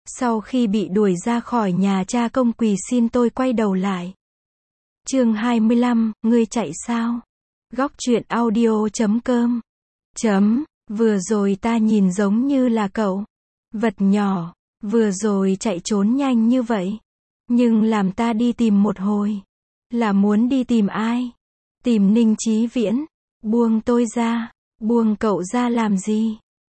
Sau khi bị đuổi ra khỏi nhà, cha công quỳ xin tôi quay đầu lại. Chương 25, ngươi chạy sao? Góc truyện audio.com. Vừa rồi ta nhìn giống như là cậu. Vật nhỏ, vừa rồi chạy trốn nhanh như vậy. Nhưng làm ta đi tìm một hồi. Là muốn đi tìm ai? Tìm Ninh Chí Viễn. Buông tôi ra. Buông cậu ra làm gì?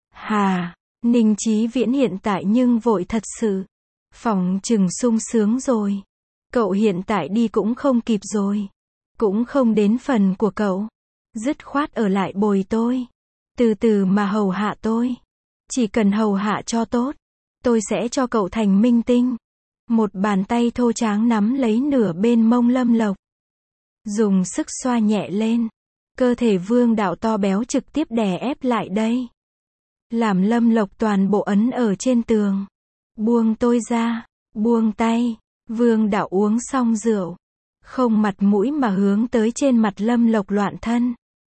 Hà, Ninh Chí Viễn hiện tại nhưng vội thật sự. Phỏng chừng sung sướng rồi. Cậu hiện tại đi cũng không kịp rồi. Cũng không đến phần của cậu. Dứt khoát ở lại bồi tôi. Từ từ mà hầu hạ tôi. Chỉ cần hầu hạ cho tốt, tôi sẽ cho cậu thành minh tinh. Một bàn tay thô tráng nắm lấy nửa bên mông Lâm Lộc. Dùng sức xoa nhẹ lên. Cơ thể Vương Đạo to béo trực tiếp đè ép lại đây. Làm Lâm Lộc toàn bộ ấn ở trên tường. Buông tôi ra. Buông tay. Vương Đạo uống xong rượu. Không mặt mũi mà hướng tới trên mặt Lâm Lộc loạn thân.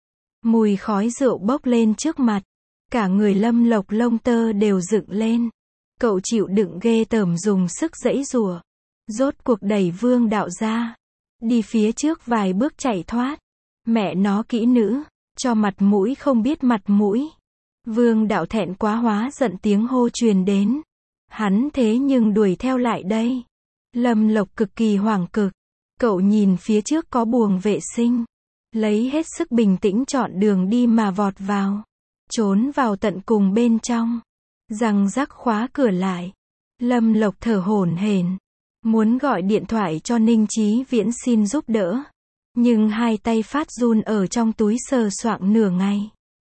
Mùi khói rượu bốc lên trước mặt. Cả người Lâm Lộc lông tơ đều dựng lên. Cậu chịu đựng ghê tởm dùng sức giãy giụa. Rốt cuộc đẩy Vương Đạo ra. Đi phía trước vài bước chạy thoát. Mẹ nó kỹ nữ. Cho mặt mũi không biết mặt mũi. Vương Đạo thẹn quá hóa giận tiếng hô truyền đến. Hắn thế nhưng đuổi theo lại đây. Lâm Lộc cực kỳ hoảng cực. Cậu nhìn phía trước có buồng vệ sinh. Lấy hết sức bình tĩnh chọn đường đi mà vọt vào. Trốn vào tận cùng bên trong. Răng rắc khóa cửa lại. Lâm Lộc thở hổn hển. Muốn gọi điện thoại cho Ninh Chí Viễn xin giúp đỡ. Nhưng hai tay phát run ở trong túi sờ soạng nửa ngày.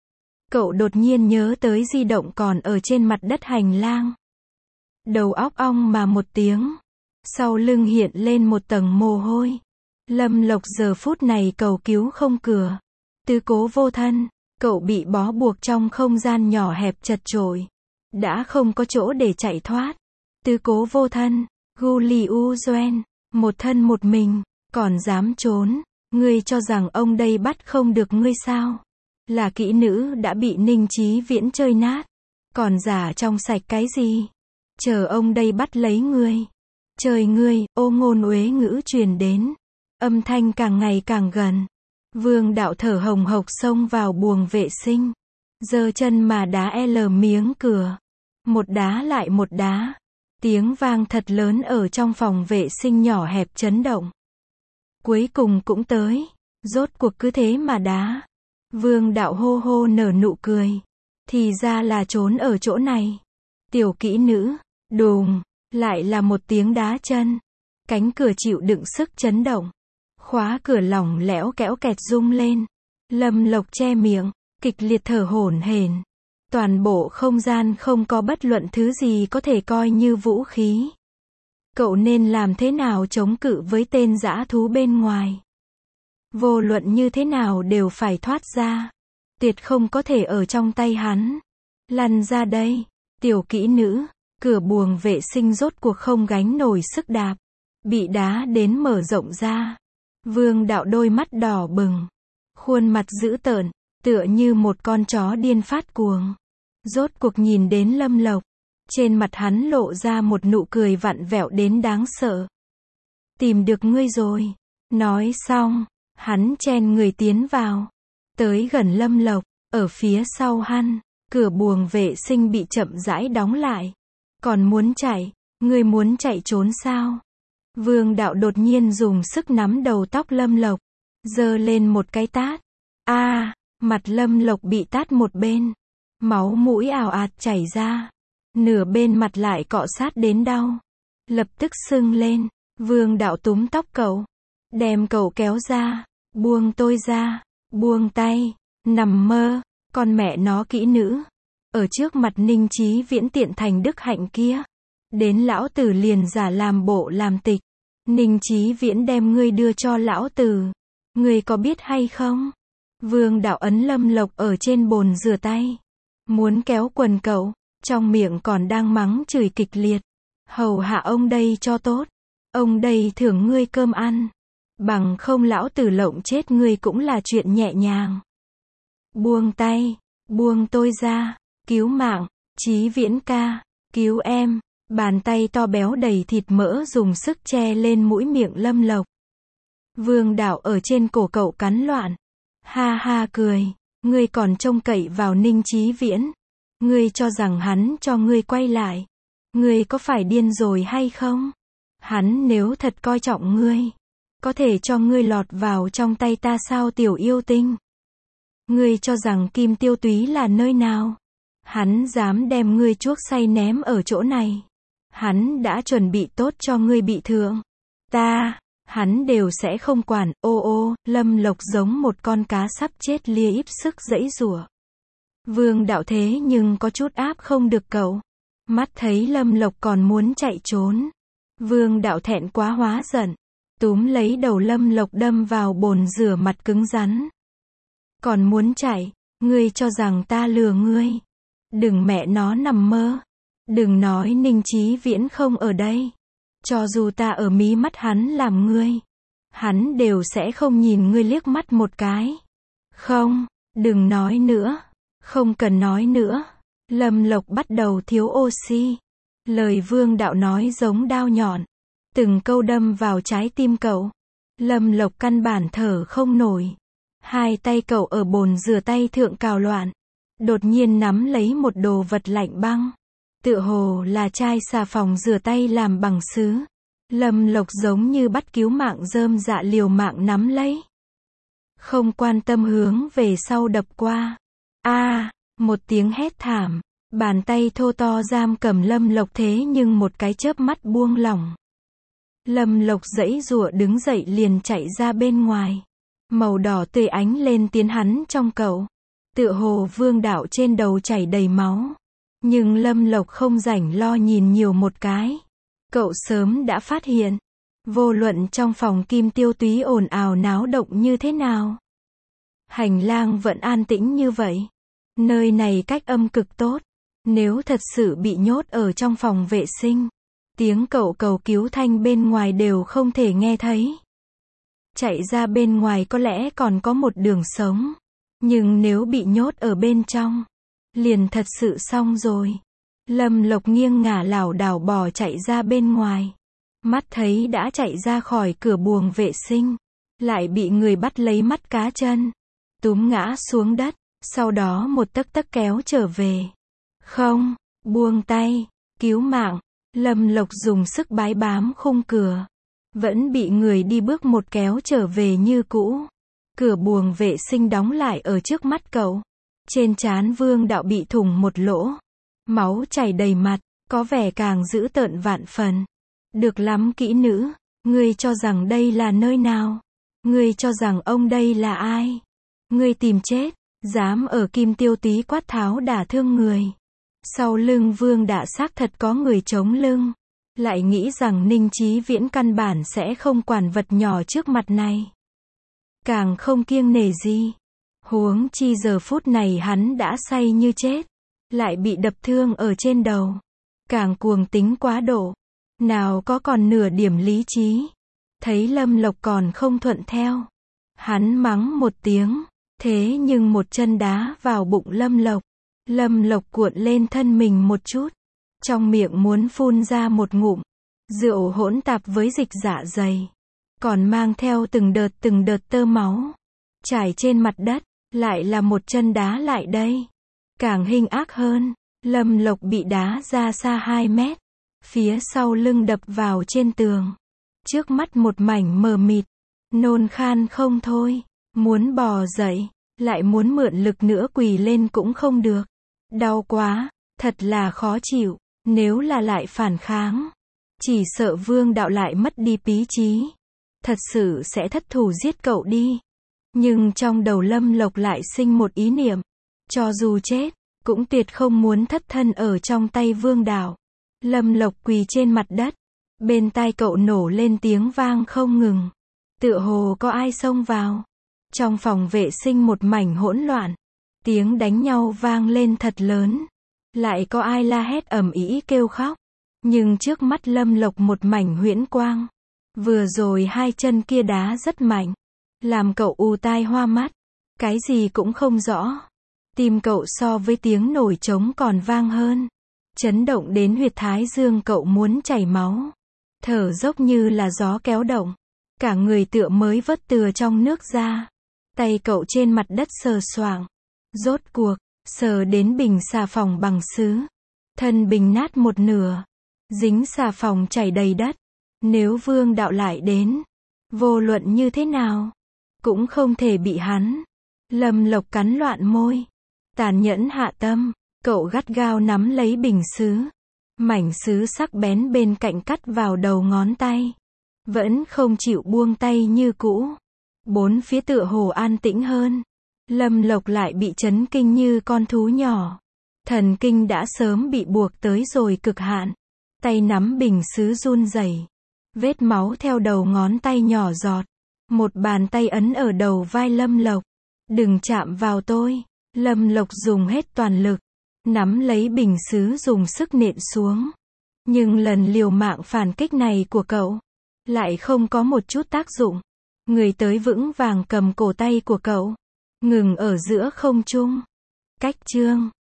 Cậu đột nhiên nhớ tới di động còn ở trên mặt đất hành lang. Đầu óc ong mà một tiếng. Sau lưng hiện lên một tầng mồ hôi. Lâm Lộc giờ phút này cầu cứu không cửa. Tứ cố vô thân. Cậu bị bó buộc trong không gian nhỏ hẹp chật chội. Đã không có chỗ để chạy thoát. Tứ cố vô thân. Gu Liu Duan. Một thân một mình. Còn dám trốn. Ngươi cho rằng ông đây bắt không được ngươi sao? Là kỹ nữ đã bị Ninh Chí Viễn chơi nát. Còn giả trong sạch cái gì? Chờ ông đây bắt lấy ngươi. Trời ngươi, ô ngôn uế ngữ truyền đến. Âm thanh càng ngày càng gần. Vương Đạo thở hồng hộc xông vào buồng vệ sinh. Giơ chân mà đá miếng cửa. Một đá lại một đá. Tiếng vang thật lớn ở trong phòng vệ sinh nhỏ hẹp chấn động. Cuối cùng cũng tới. Rốt cuộc cứ thế mà đá. Vương Đạo hô hô nở nụ cười. Thì ra là trốn ở chỗ này. Tiểu kỹ nữ. Đùng. Lại là một tiếng đá chân. Cánh cửa chịu đựng sức chấn động. Khóa cửa lỏng lẽo kéo kẹt rung lên. Lâm Lộc che miệng. Kịch liệt thở hổn hển. Toàn bộ không gian không có bất luận thứ gì có thể coi như vũ khí. Cậu nên làm thế nào chống cự với tên dã thú bên ngoài? Vô luận như thế nào đều phải thoát ra. Tuyệt không có thể ở trong tay hắn. Lăn ra đây. Tiểu kỹ nữ. Cửa buồng vệ sinh rốt cuộc không gánh nổi sức đạp. Bị đá đến mở rộng ra. Vương Đạo đôi mắt đỏ bừng. Khuôn mặt dữ tợn. Tựa như một con chó điên phát cuồng. Rốt cuộc nhìn đến Lâm Lộc. Trên mặt hắn lộ ra một nụ cười vặn vẹo đến đáng sợ. Tìm được ngươi rồi. Nói xong. Hắn chen người tiến vào. Tới gần Lâm Lộc. Ở phía sau hắn. Cửa buồng vệ sinh bị chậm rãi đóng lại. Còn muốn chạy. Ngươi muốn chạy trốn sao? Vương Đạo đột nhiên dùng sức nắm đầu tóc Lâm Lộc. Giơ lên một cái tát. Mặt Lâm Lộc bị tát một bên. Máu mũi ào ạt chảy ra. Nửa bên mặt lại cọ sát đến đau. Lập tức sưng lên. Vương Đạo túm tóc cậu. Đem cậu kéo ra. Buông tôi ra. Buông tay. Nằm mơ. Con mẹ nó kỹ nữ. Ở trước mặt Ninh Chí Viễn tiện thành đức hạnh kia. Đến lão tử liền giả làm bộ làm tịch. Ninh Chí Viễn đem ngươi đưa cho lão tử. Ngươi có biết hay không? Vương Đạo ấn Lâm Lộc ở trên bồn rửa tay. Muốn kéo quần cậu. Trong miệng còn đang mắng chửi kịch liệt. Hầu hạ ông đây cho tốt. Ông đây thưởng ngươi cơm ăn. Bằng không lão tử lộng chết ngươi cũng là chuyện nhẹ nhàng. Buông tay. Buông tôi ra. Cứu mạng. Chí Viễn ca. Cứu em. Bàn tay to béo đầy thịt mỡ dùng sức che lên mũi miệng Lâm Lộc. Vương Đạo ở trên cổ cậu cắn loạn. Ha ha cười, ngươi còn trông cậy vào Ninh Chí Viễn. Ngươi cho rằng hắn cho ngươi quay lại. Ngươi có phải điên rồi hay không? Hắn nếu thật coi trọng ngươi, có thể cho ngươi lọt vào trong tay ta sao tiểu yêu tinh? Ngươi cho rằng Kim Tiêu Túy là nơi nào? Hắn dám đem ngươi chuốc say ném ở chỗ này. Hắn đã chuẩn bị tốt cho ngươi bị thương. Hắn đều sẽ không quản. Ô ô, Lâm Lộc giống một con cá sắp chết lia íp sức giãy giụa. Vương Đạo thế nhưng có chút áp không được cậu. Mắt thấy Lâm Lộc còn muốn chạy trốn. Vương Đạo thẹn quá hóa giận. Túm lấy đầu Lâm Lộc đâm vào bồn rửa mặt cứng rắn. Còn muốn chạy, ngươi cho rằng ta lừa ngươi. Đừng mẹ nó nằm mơ. Đừng nói Ninh Chí Viễn không ở đây. Cho dù ta ở mí mắt hắn làm ngươi, hắn đều sẽ không nhìn ngươi liếc mắt một cái. Không, đừng nói nữa. Không cần nói nữa. Lâm Lộc bắt đầu thiếu oxy. Lời Vương Đạo nói giống đao nhọn. Từng câu đâm vào trái tim cậu. Lâm Lộc căn bản thở không nổi. Hai tay cậu ở bồn rửa tay thượng cào loạn. Đột nhiên nắm lấy một đồ vật lạnh băng. Tựa hồ là chai xà phòng rửa tay làm bằng sứ. Lâm Lộc giống như bắt cứu mạng rơm dạ liều mạng nắm lấy. Không quan tâm hướng về sau đập qua. Một tiếng hét thảm. Bàn tay thô to giam cầm Lâm Lộc thế nhưng một cái chớp mắt buông lỏng. Lâm Lộc giãy giụa đứng dậy liền chạy ra bên ngoài. Màu đỏ tươi ánh lên tiến hắn trong cậu. Tựa hồ Vương Đạo trên đầu chảy đầy máu. Nhưng Lâm Lộc không rảnh lo nhìn nhiều một cái. Cậu sớm đã phát hiện. Vô luận trong phòng Kim Tiêu Túy ồn ào náo động như thế nào. Hành lang vẫn an tĩnh như vậy. Nơi này cách âm cực tốt. Nếu thật sự bị nhốt ở trong phòng vệ sinh, tiếng cậu cầu cứu thanh bên ngoài đều không thể nghe thấy. Chạy ra bên ngoài có lẽ còn có một đường sống. Nhưng nếu bị nhốt ở bên trong, liền thật sự xong rồi. Lâm Lộc nghiêng ngả lảo đảo bò chạy ra bên ngoài. Mắt thấy đã chạy ra khỏi cửa buồng vệ sinh. Lại bị người bắt lấy mắt cá chân. Túm ngã xuống đất. Sau đó một tấc tấc kéo trở về. Không, buông tay, cứu mạng. Lâm Lộc dùng sức bái bám khung cửa. Vẫn bị người đi bước một kéo trở về như cũ. Cửa buồng vệ sinh đóng lại ở trước mắt cậu. Trên trán Vương Đạo bị thủng một lỗ. Máu chảy đầy mặt, có vẻ càng dữ tợn vạn phần. Được lắm kỹ nữ, ngươi cho rằng đây là nơi nào? Ngươi cho rằng ông đây là ai? Ngươi tìm chết, dám ở Kim Tiêu Túy quát tháo đả thương người. Sau lưng Vương Đạo xác thật có người chống lưng. Lại nghĩ rằng Ninh Chí Viễn căn bản sẽ không quản vật nhỏ trước mặt này. Càng không kiêng nể gì. Huống chi giờ phút này hắn đã say như chết. Lại bị đập thương ở trên đầu. Càng cuồng tính quá độ. Nào có còn nửa điểm lý trí. Thấy Lâm Lộc còn không thuận theo. Hắn mắng một tiếng. Thế nhưng một chân đá vào bụng Lâm Lộc. Lâm Lộc cuộn lên thân mình một chút. Trong miệng muốn phun ra một ngụm. Rượu hỗn tạp với dịch dạ dày. Còn mang theo từng đợt tơ máu. Trải trên mặt đất. Lại là một chân đá lại đây. Càng hung ác hơn. Lâm Lộc bị đá ra xa 2 mét. Phía sau lưng đập vào trên tường. Trước mắt một mảnh mờ mịt. Nôn khan không thôi. Muốn bò dậy. Lại muốn mượn lực nữa quỳ lên cũng không được. Đau quá. Thật là khó chịu. Nếu là lại phản kháng. Chỉ sợ Vương Đạo lại mất đi lý trí. Thật sự sẽ thất thủ giết cậu đi. Nhưng trong đầu Lâm Lộc lại sinh một ý niệm. Cho dù chết, cũng tuyệt không muốn thất thân ở trong tay Vương Đạo. Lâm Lộc quỳ trên mặt đất. Bên tai cậu nổ lên tiếng vang không ngừng. Tựa hồ có ai xông vào. Trong phòng vệ sinh một mảnh hỗn loạn. Tiếng đánh nhau vang lên thật lớn. Lại có ai la hét ầm ĩ kêu khóc. Nhưng trước mắt Lâm Lộc một mảnh huyễn quang. Vừa rồi hai chân kia đá rất mạnh. Làm cậu ù tai hoa mắt. Cái gì cũng không rõ. Tim cậu so với tiếng nổi trống còn vang hơn. chấn động đến huyệt thái dương cậu muốn chảy máu. Thở dốc như là gió kéo động. Cả người tựa mới vớt từ trong nước ra. Tay cậu trên mặt đất sờ soạng. Rốt cuộc, sờ đến bình xà phòng bằng sứ. Thân bình nát một nửa. Dính xà phòng chảy đầy đất. Nếu Vương Đạo lại đến, vô luận như thế nào, cũng không thể bị hắn. Lâm Lộc cắn loạn môi. Tàn nhẫn hạ tâm, cậu gắt gao nắm lấy bình sứ. Mảnh sứ sắc bén bên cạnh cắt vào đầu ngón tay. Vẫn không chịu buông tay như cũ. Bốn phía tựa hồ an tĩnh hơn. Lâm Lộc lại bị chấn kinh như con thú nhỏ. Thần kinh đã sớm bị buộc tới rồi cực hạn. Tay nắm bình sứ run rẩy. Vết máu theo đầu ngón tay nhỏ giọt. Một bàn tay ấn ở đầu vai Lâm Lộc. Đừng chạm vào tôi. Lâm Lộc dùng hết toàn lực. Nắm lấy bình sứ dùng sức nện xuống. Nhưng lần liều mạng phản kích này của cậu lại không có một chút tác dụng. Người tới vững vàng cầm cổ tay của cậu. Ngừng ở giữa không trung. Cách chương